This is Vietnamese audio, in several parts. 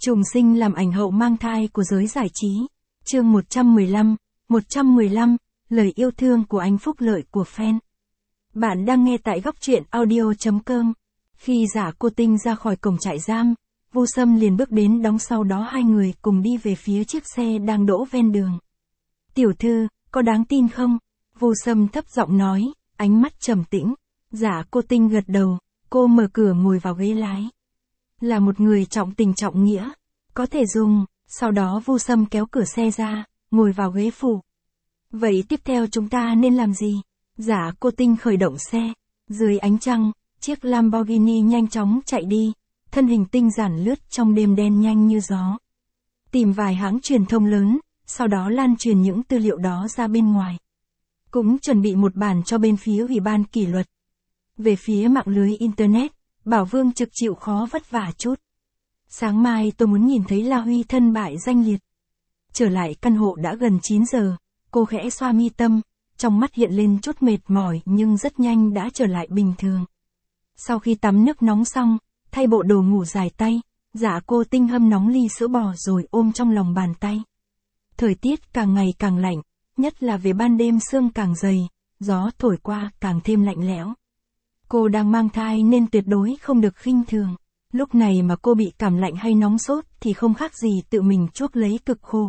Trùng sinh làm ảnh hậu mang thai của giới giải trí. Chương 115, lời yêu thương của anh phúc lợi của fan. Bạn đang nghe tại góc truyện audio.com. Khi Giả Cô Tinh ra khỏi cổng trại giam, Vô Sâm liền bước đến đóng, sau đó hai người cùng đi về phía chiếc xe đang đỗ ven đường. Tiểu thư, có đáng tin không? Vô Sâm thấp giọng nói, ánh mắt trầm tĩnh. Giả Cô Tinh gật đầu, cô mở cửa ngồi vào ghế lái. Là một người trọng tình trọng nghĩa, có thể dùng. Sau đó Vô Sâm kéo cửa xe ra, ngồi vào ghế phụ. Vậy tiếp theo chúng ta nên làm gì? Giả Cô Tinh khởi động xe. Dưới ánh trăng, chiếc Lamborghini nhanh chóng chạy đi, thân hình tinh giản lướt trong đêm đen nhanh như gió. Tìm vài hãng truyền thông lớn, sau đó lan truyền những tư liệu đó ra bên ngoài. Cũng chuẩn bị một bản cho bên phía Ủy ban kỷ luật. Về phía mạng lưới Internet, Bảo Vương trực chịu khó vất vả chút. Sáng mai tôi muốn nhìn thấy La Huy thân bại danh liệt. Trở lại căn hộ đã gần 9 giờ, cô khẽ xoa mi tâm, trong mắt hiện lên chút mệt mỏi nhưng rất nhanh đã trở lại bình thường. Sau khi tắm nước nóng xong, thay bộ đồ ngủ dài tay, Giả Cô Tinh hâm nóng ly sữa bò rồi ôm trong lòng bàn tay. Thời tiết càng ngày càng lạnh, nhất là về ban đêm sương càng dày, gió thổi qua càng thêm lạnh lẽo. Cô đang mang thai nên tuyệt đối không được khinh thường. Lúc này mà cô bị cảm lạnh hay nóng sốt thì không khác gì tự mình chuốc lấy cực khổ.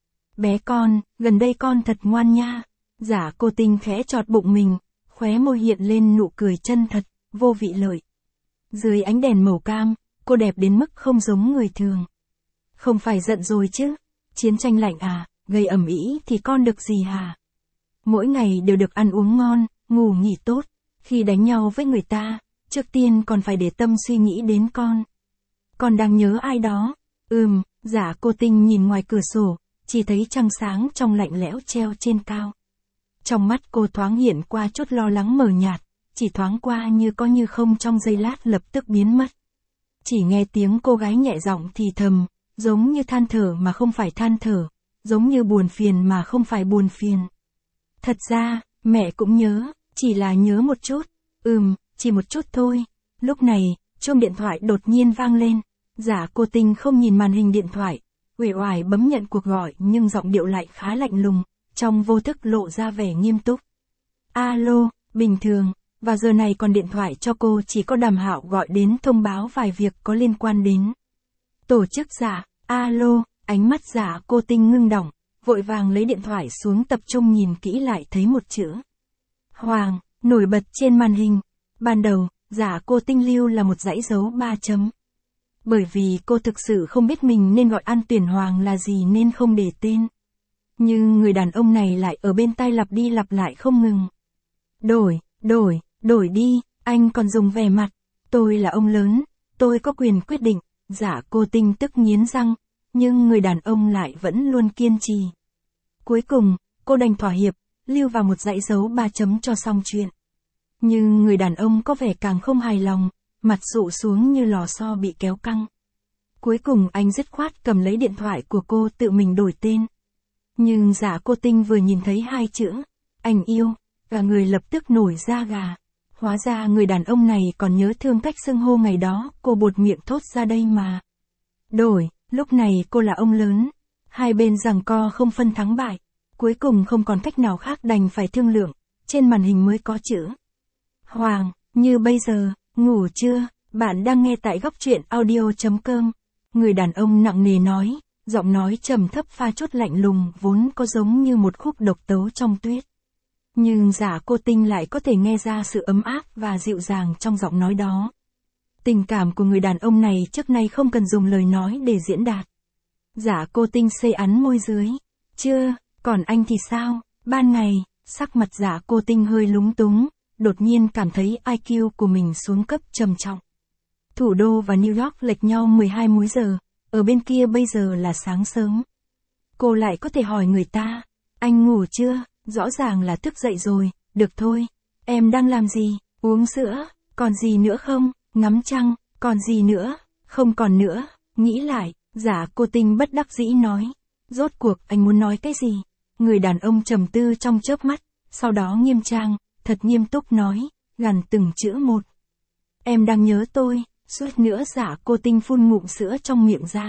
Bé con, gần đây con thật ngoan nha. Giả Cô Tinh khẽ chọt bụng mình, khóe môi hiện lên nụ cười chân thật, vô vị lợi. Dưới ánh đèn màu cam, cô đẹp đến mức không giống người thường. Không phải giận rồi chứ? Chiến tranh lạnh à, gây ầm ĩ thì con được gì hả? Mỗi ngày đều được ăn uống ngon, ngủ nghỉ tốt. Khi đánh nhau với người ta, trước tiên còn phải để tâm suy nghĩ đến con. Con đang nhớ ai đó? Giả Cô Tinh nhìn ngoài cửa sổ, chỉ thấy trăng sáng trong lạnh lẽo treo trên cao. Trong mắt cô thoáng hiện qua chút lo lắng mờ nhạt, chỉ thoáng qua như có như không, trong giây lát lập tức biến mất. Chỉ nghe tiếng cô gái nhẹ giọng thì thầm, giống như than thở mà không phải than thở, giống như buồn phiền mà không phải buồn phiền. Thật ra, mẹ cũng nhớ, chỉ là nhớ một chút. Chỉ một chút thôi. Lúc này, chuông điện thoại đột nhiên vang lên. Giả Cô Tinh không nhìn màn hình điện thoại, uể oải bấm nhận cuộc gọi nhưng giọng điệu lại khá lạnh lùng, trong vô thức lộ ra vẻ nghiêm túc. Alo, bình thường, vào giờ này còn điện thoại cho cô chỉ có Đàm Hạo gọi đến thông báo vài việc có liên quan đến tổ chức Giả. Alo, ánh mắt Giả Cô Tinh ngưng đọng, vội vàng lấy điện thoại xuống tập trung nhìn kỹ lại thấy một chữ Hoàng nổi bật trên màn hình. Ban đầu, Giả Cô Tinh lưu là một dãy dấu 3 chấm. Bởi vì cô thực sự không biết mình nên gọi An Tuyển Hoàng là gì nên không để tên. Nhưng người đàn ông này lại ở bên tai lặp đi lặp lại không ngừng. Đổi đi, anh còn dùng vẻ mặt. Tôi là ông lớn, tôi có quyền quyết định. Giả Cô Tinh tức nghiến răng, nhưng người đàn ông lại vẫn luôn kiên trì. Cuối cùng, cô đành thỏa hiệp, lưu vào một dãy dấu 3 chấm cho xong chuyện. Nhưng người đàn ông có vẻ càng không hài lòng, mặt rụ xuống như lò xo bị kéo căng. Cuối cùng anh dứt khoát cầm lấy điện thoại của cô tự mình đổi tên. Nhưng Giả Cô Tinh vừa nhìn thấy hai chữ, anh yêu, cả người lập tức nổi da gà. Hóa ra người đàn ông này còn nhớ thương cách xưng hô ngày đó cô buột miệng thốt ra đây mà. Lúc này cô là ông lớn. Hai bên giằng co không phân thắng bại. Cuối cùng không còn cách nào khác đành phải thương lượng. Trên màn hình mới có chữ Hoàng, như bây giờ, ngủ chưa? Bạn đang nghe tại góc truyện audio.com. Người đàn ông nặng nề nói, giọng nói trầm thấp pha chút lạnh lùng vốn có giống như một khúc độc tấu trong tuyết. Nhưng Giả Cô Tinh lại có thể nghe ra sự ấm áp và dịu dàng trong giọng nói đó. Tình cảm của người đàn ông này trước nay không cần dùng lời nói để diễn đạt. Giả Cô Tinh xây ắn môi dưới. Chưa, còn anh thì sao? Ban ngày, sắc mặt Giả Cô Tinh hơi lúng túng, đột nhiên cảm thấy IQ của mình xuống cấp trầm trọng. Thủ đô và New York lệch nhau 12 múi giờ, ở bên kia bây giờ là sáng sớm. Cô lại có thể hỏi người ta, anh ngủ chưa? Rõ ràng là thức dậy rồi, được thôi. Em đang làm gì? Uống sữa, còn gì nữa không? Ngắm trăng, còn gì nữa? Không còn nữa. Nghĩ lại, Giả Cô Tinh bất đắc dĩ nói. Rốt cuộc anh muốn nói cái gì? Người đàn ông trầm tư trong chớp mắt, sau đó nghiêm trang, thật nghiêm túc nói, gằn từng chữ một. Em đang nhớ tôi. Suýt nữa Giả Cô Tinh phun ngụm sữa trong miệng ra.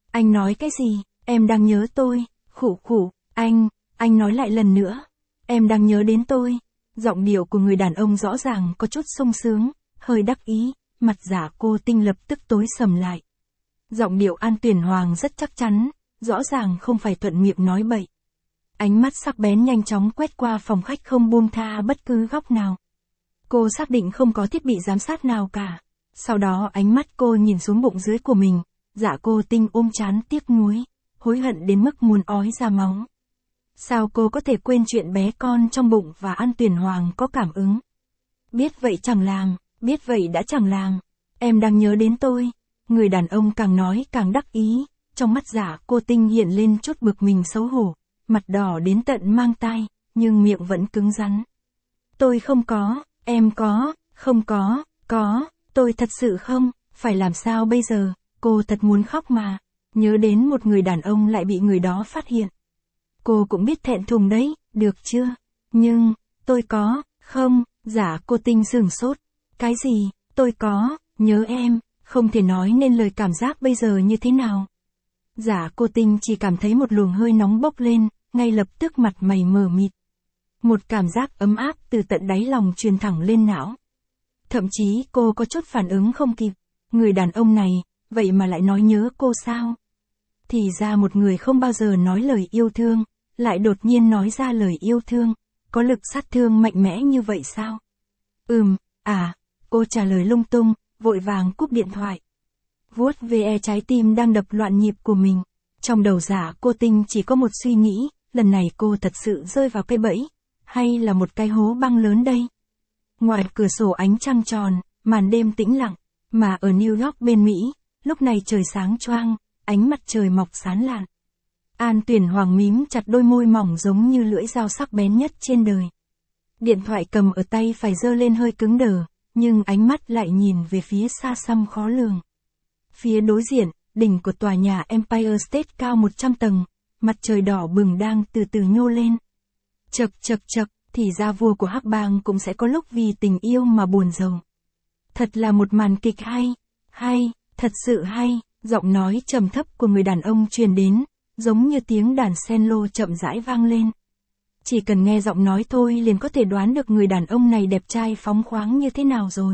Anh nói cái gì? Em đang nhớ tôi. Khụ khụ, anh nói lại lần nữa. Em đang nhớ đến tôi. Giọng điệu của người đàn ông rõ ràng có chút sung sướng, hơi đắc ý, mặt Giả Cô Tinh lập tức tối sầm lại. Giọng điệu An Tuyển Hoàng rất chắc chắn, rõ ràng không phải thuận miệng nói bậy. Ánh mắt sắc bén nhanh chóng quét qua phòng khách không buông tha bất cứ góc nào. Cô xác định không có thiết bị giám sát nào cả. Sau đó ánh mắt cô nhìn xuống bụng dưới của mình, Dạ Cô Tinh ôm trán tiếc nuối, hối hận đến mức muốn ói ra máu. Sao cô có thể quên chuyện bé con trong bụng và An Tuyển Hoàng có cảm ứng? Biết vậy chẳng làm, biết vậy đã chẳng làm. Em đang nhớ đến tôi. Người đàn ông càng nói càng đắc ý, trong mắt Dạ Cô Tinh hiện lên chút bực mình xấu hổ, mặt đỏ đến tận mang tai, nhưng miệng vẫn cứng rắn. Tôi không có, em có, không có, tôi thật sự không, phải làm sao bây giờ, cô thật muốn khóc mà. Nhớ đến một người đàn ông lại bị người đó phát hiện. Cô cũng biết thẹn thùng đấy, được chưa? Nhưng, tôi có, không, Dạ Cô Tinh sửng sốt. Cái gì, tôi có, nhớ em, không thể nói nên lời cảm giác bây giờ như thế nào. Dạ Cô Tinh chỉ cảm thấy một luồng hơi nóng bốc lên, ngay lập tức mặt mày mờ mịt. Một cảm giác ấm áp từ tận đáy lòng truyền thẳng lên não. Thậm chí cô có chút phản ứng không kịp. Người đàn ông này, vậy mà lại nói nhớ cô sao? Thì ra một người không bao giờ nói lời yêu thương, lại đột nhiên nói ra lời yêu thương, có lực sát thương mạnh mẽ như vậy sao? Cô trả lời lung tung, vội vàng cúp điện thoại. Vuốt ve trái tim đang đập loạn nhịp của mình. Trong đầu Dạ Cô Tinh chỉ có một suy nghĩ, lần này cô thật sự rơi vào cái bẫy, hay là một cái hố băng lớn đây? Ngoài cửa sổ ánh trăng tròn, màn đêm tĩnh lặng, mà ở New York bên Mỹ, lúc này trời sáng choang, ánh mặt trời mọc sáng lạn. An Tuyển Hoàng mím chặt đôi môi mỏng giống như lưỡi dao sắc bén nhất trên đời. Điện thoại cầm ở tay phải giơ lên hơi cứng đờ, nhưng ánh mắt lại nhìn về phía xa xăm khó lường. Phía đối diện, đỉnh của tòa nhà Empire State cao 100 tầng, mặt trời đỏ bừng đang từ từ nhô lên. Chậc, thì ra vua của Hắc Bang cũng sẽ có lúc vì tình yêu mà buồn rầu. Thật là một màn kịch hay, thật sự hay, giọng nói trầm thấp của người đàn ông truyền đến, giống như tiếng đàn cello chậm rãi vang lên. Chỉ cần nghe giọng nói thôi liền có thể đoán được người đàn ông này đẹp trai phóng khoáng như thế nào rồi.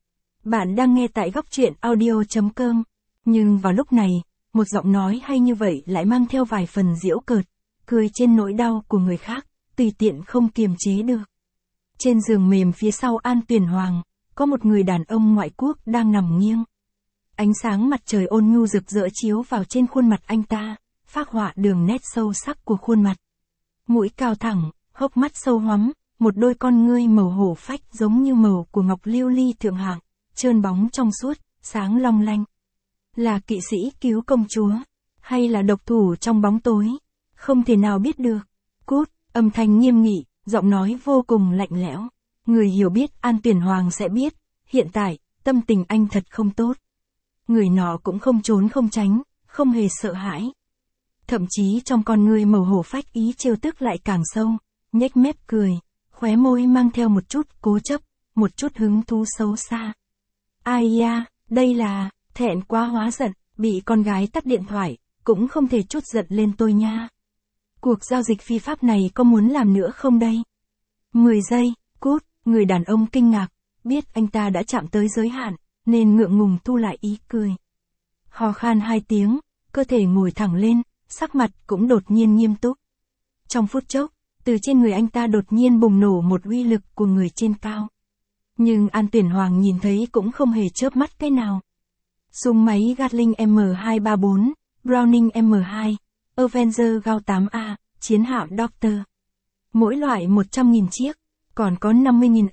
Bạn đang nghe tại góc truyện audio.com. Nhưng vào lúc này, một giọng nói hay như vậy lại mang theo vài phần giễu cợt, cười trên nỗi đau của người khác, tùy tiện không kiềm chế được. Trên giường mềm phía sau An Tuyển Hoàng, có một người đàn ông ngoại quốc đang nằm nghiêng. Ánh sáng mặt trời ôn nhu rực rỡ chiếu vào trên khuôn mặt anh ta, phác họa đường nét sâu sắc của khuôn mặt. Mũi cao thẳng, hốc mắt sâu hoắm, một đôi con ngươi màu hổ phách giống như màu của ngọc lưu ly thượng hạng, trơn bóng trong suốt, sáng long lanh. Là kỵ sĩ cứu công chúa, hay là độc thủ trong bóng tối, không thể nào biết được. Cút, âm thanh nghiêm nghị, giọng nói vô cùng lạnh lẽo. Người hiểu biết An Tuyển Hoàng sẽ biết, hiện tại, tâm tình anh thật không tốt. Người nọ cũng không trốn không tránh, không hề sợ hãi. Thậm chí trong con ngươi màu hổ phách ý trêu tức lại càng sâu, nhếch mép cười, khóe môi mang theo một chút cố chấp, một chút hứng thú xấu xa. Ai da, đây là, thẹn quá hóa giận, bị con gái tắt điện thoại, cũng không thể chút giận lên tôi nha. Cuộc giao dịch phi pháp này có muốn làm nữa không đây? 10 giây, cút, người đàn ông kinh ngạc, biết anh ta đã chạm tới giới hạn, nên ngượng ngùng thu lại ý cười. Ho khan 2 tiếng, cơ thể ngồi thẳng lên, sắc mặt cũng đột nhiên nghiêm túc. Trong phút chốc, từ trên người anh ta đột nhiên bùng nổ một uy lực của người trên cao. Nhưng An Tuyển Hoàng nhìn thấy cũng không hề chớp mắt cái nào. Súng máy Gatling M234, Browning M2, Avenger Gao 8A, chiến hạm Doctor. Mỗi loại 100.000 chiếc, còn có 50.000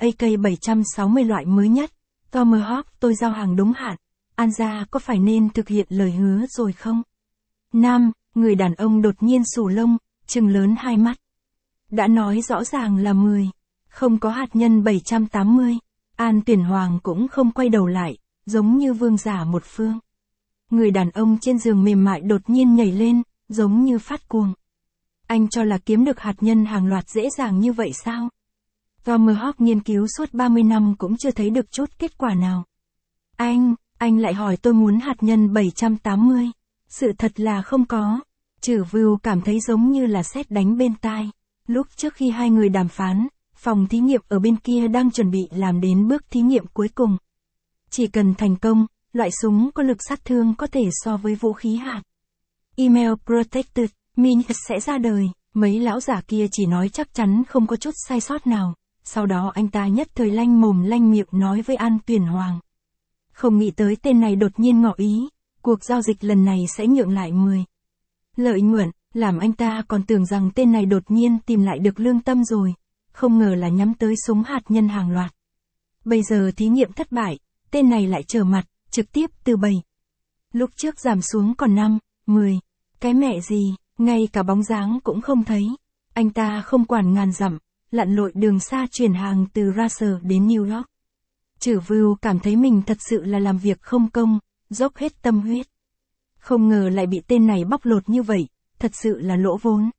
AK-760 loại mới nhất. Tomahawk tôi giao hàng đúng hạn. Anja có phải nên thực hiện lời hứa rồi không? Nam, người đàn ông đột nhiên sù lông, trừng lớn hai mắt. Đã nói rõ ràng là 10, không có hạt nhân 780. An Tuyển Hoàng cũng không quay đầu lại, giống như vương giả một phương. Người đàn ông trên giường mềm mại đột nhiên nhảy lên, giống như phát cuồng. Anh cho là kiếm được hạt nhân hàng loạt dễ dàng như vậy sao? Tomahawk nghiên cứu suốt 30 năm cũng chưa thấy được chút kết quả nào. Anh lại hỏi tôi muốn hạt nhân 780. Sự thật là không có. Trử Vưu cảm thấy giống như là sét đánh bên tai. Lúc trước khi hai người đàm phán, phòng thí nghiệm ở bên kia đang chuẩn bị làm đến bước thí nghiệm cuối cùng. Chỉ cần thành công, loại súng có lực sát thương có thể so với vũ khí hạt. Email Protected Min sẽ ra đời. Mấy lão giả kia chỉ nói chắc chắn không có chút sai sót nào. Sau đó anh ta nhất thời lanh mồm lanh miệng nói với An Tuyển Hoàng. Không nghĩ tới tên này đột nhiên ngỏ ý, cuộc giao dịch lần này sẽ nhượng lại 10. Lợi nhuận, làm anh ta còn tưởng rằng tên này đột nhiên tìm lại được lương tâm rồi. Không ngờ là nhắm tới súng hạt nhân hàng loạt. Bây giờ thí nghiệm thất bại, tên này lại trở mặt, trực tiếp từ 7. Lúc trước giảm xuống còn 5, 10. Cái mẹ gì, ngay cả bóng dáng cũng không thấy. Anh ta không quản ngàn dặm, lặn lội đường xa chuyển hàng từ Russell đến New York. Trử Vưu cảm thấy mình thật sự là làm việc không công, dốc hết tâm huyết. Không ngờ lại bị tên này bóc lột như vậy, thật sự là lỗ vốn.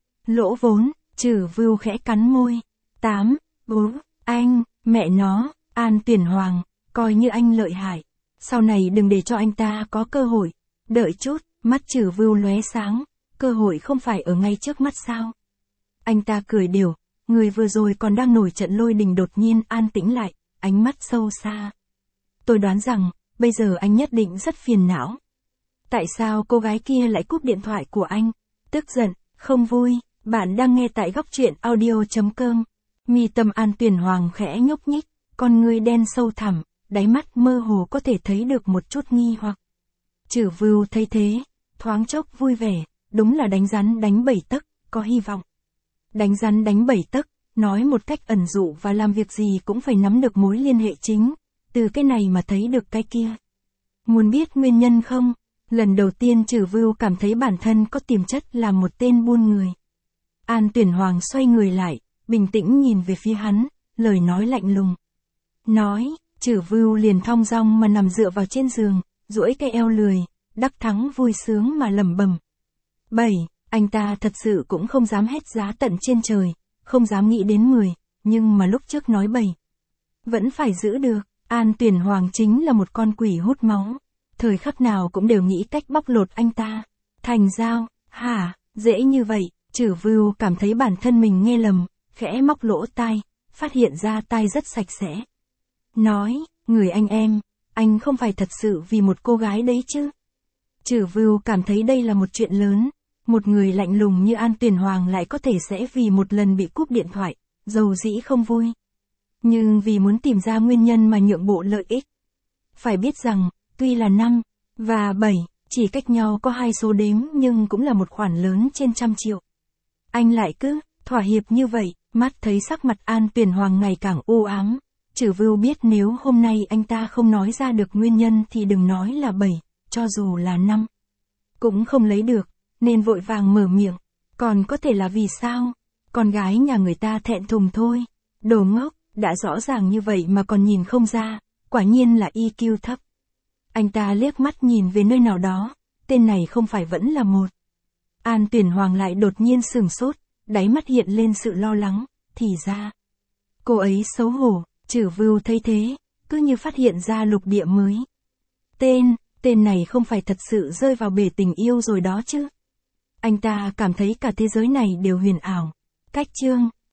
Lỗ vốn, Trử Vưu khẽ cắn môi. 8, bố, anh, mẹ nó, An Tuyển Hoàng, coi như anh lợi hại. Sau này đừng để cho anh ta có cơ hội. Đợi chút, mắt Trử Vưu lóe sáng, cơ hội không phải ở ngay trước mắt sao? Anh ta cười đều, người vừa rồi còn đang nổi trận lôi đình đột nhiên an tĩnh lại, ánh mắt sâu xa. Tôi đoán rằng, bây giờ anh nhất định rất phiền não. Tại sao cô gái kia lại cúp điện thoại của anh? Tức giận, không vui, bạn đang nghe tại góc truyện audio.com. Mi tâm An Tuyển Hoàng khẽ nhúc nhích, con ngươi đen sâu thẳm, đáy mắt mơ hồ có thể thấy được một chút nghi hoặc. Trử Vưu thấy thế, thoáng chốc vui vẻ, đúng là đánh rắn đánh 7 tấc, có hy vọng. Đánh rắn đánh 7 tấc, nói một cách ẩn dụ và làm việc gì cũng phải nắm được mối liên hệ chính, từ cái này mà thấy được cái kia. Muốn biết nguyên nhân không? Lần đầu tiên Trử Vưu cảm thấy bản thân có tiềm chất là một tên buôn người. An Tuyển Hoàng xoay người lại, bình tĩnh nhìn về phía hắn, lời nói lạnh lùng. Nói, Trử Vưu liền thong dong mà nằm dựa vào trên giường, duỗi cái eo lười, đắc thắng vui sướng mà lẩm bẩm. 7, anh ta thật sự cũng không dám hét giá tận trên trời, không dám nghĩ đến 10, nhưng mà lúc trước nói 7. Vẫn phải giữ được, An Tuyển Hoàng chính là một con quỷ hút máu. Thời khắc nào cũng đều nghĩ cách bóc lột anh ta. Thành giao, hả, dễ như vậy, Trử Vưu cảm thấy bản thân mình nghe lầm, khẽ móc lỗ tai, phát hiện ra tai rất sạch sẽ. Nói, người anh em, anh không phải thật sự vì một cô gái đấy chứ. Trử Vưu cảm thấy đây là một chuyện lớn, một người lạnh lùng như An Tuyển Hoàng lại có thể sẽ vì một lần bị cúp điện thoại, dầu dĩ không vui. Nhưng vì muốn tìm ra nguyên nhân mà nhượng bộ lợi ích. Phải biết rằng, tuy là 5 và 7, chỉ cách nhau có 2 số đếm nhưng cũng là một khoản lớn trên 100 triệu. Anh lại cứ thỏa hiệp như vậy, mắt thấy sắc mặt An Tuyển Hoàng ngày càng u ám. Trử Vưu biết nếu hôm nay anh ta không nói ra được nguyên nhân thì đừng nói là 7, cho dù là 5. Cũng không lấy được, nên vội vàng mở miệng. Còn có thể là vì sao? Con gái nhà người ta thẹn thùng thôi. Đồ ngốc, đã rõ ràng như vậy mà còn nhìn không ra, quả nhiên là EQ thấp. Anh ta liếc mắt nhìn về nơi nào đó, tên này không phải vẫn là một. An Tuyển Hoàng lại đột nhiên sửng sốt, đáy mắt hiện lên sự lo lắng, thì ra. Cô ấy xấu hổ, Trử Vưu thấy thế, cứ như phát hiện ra lục địa mới. Tên này không phải thật sự rơi vào bể tình yêu rồi đó chứ. Anh ta cảm thấy cả thế giới này đều huyền ảo. Cách chương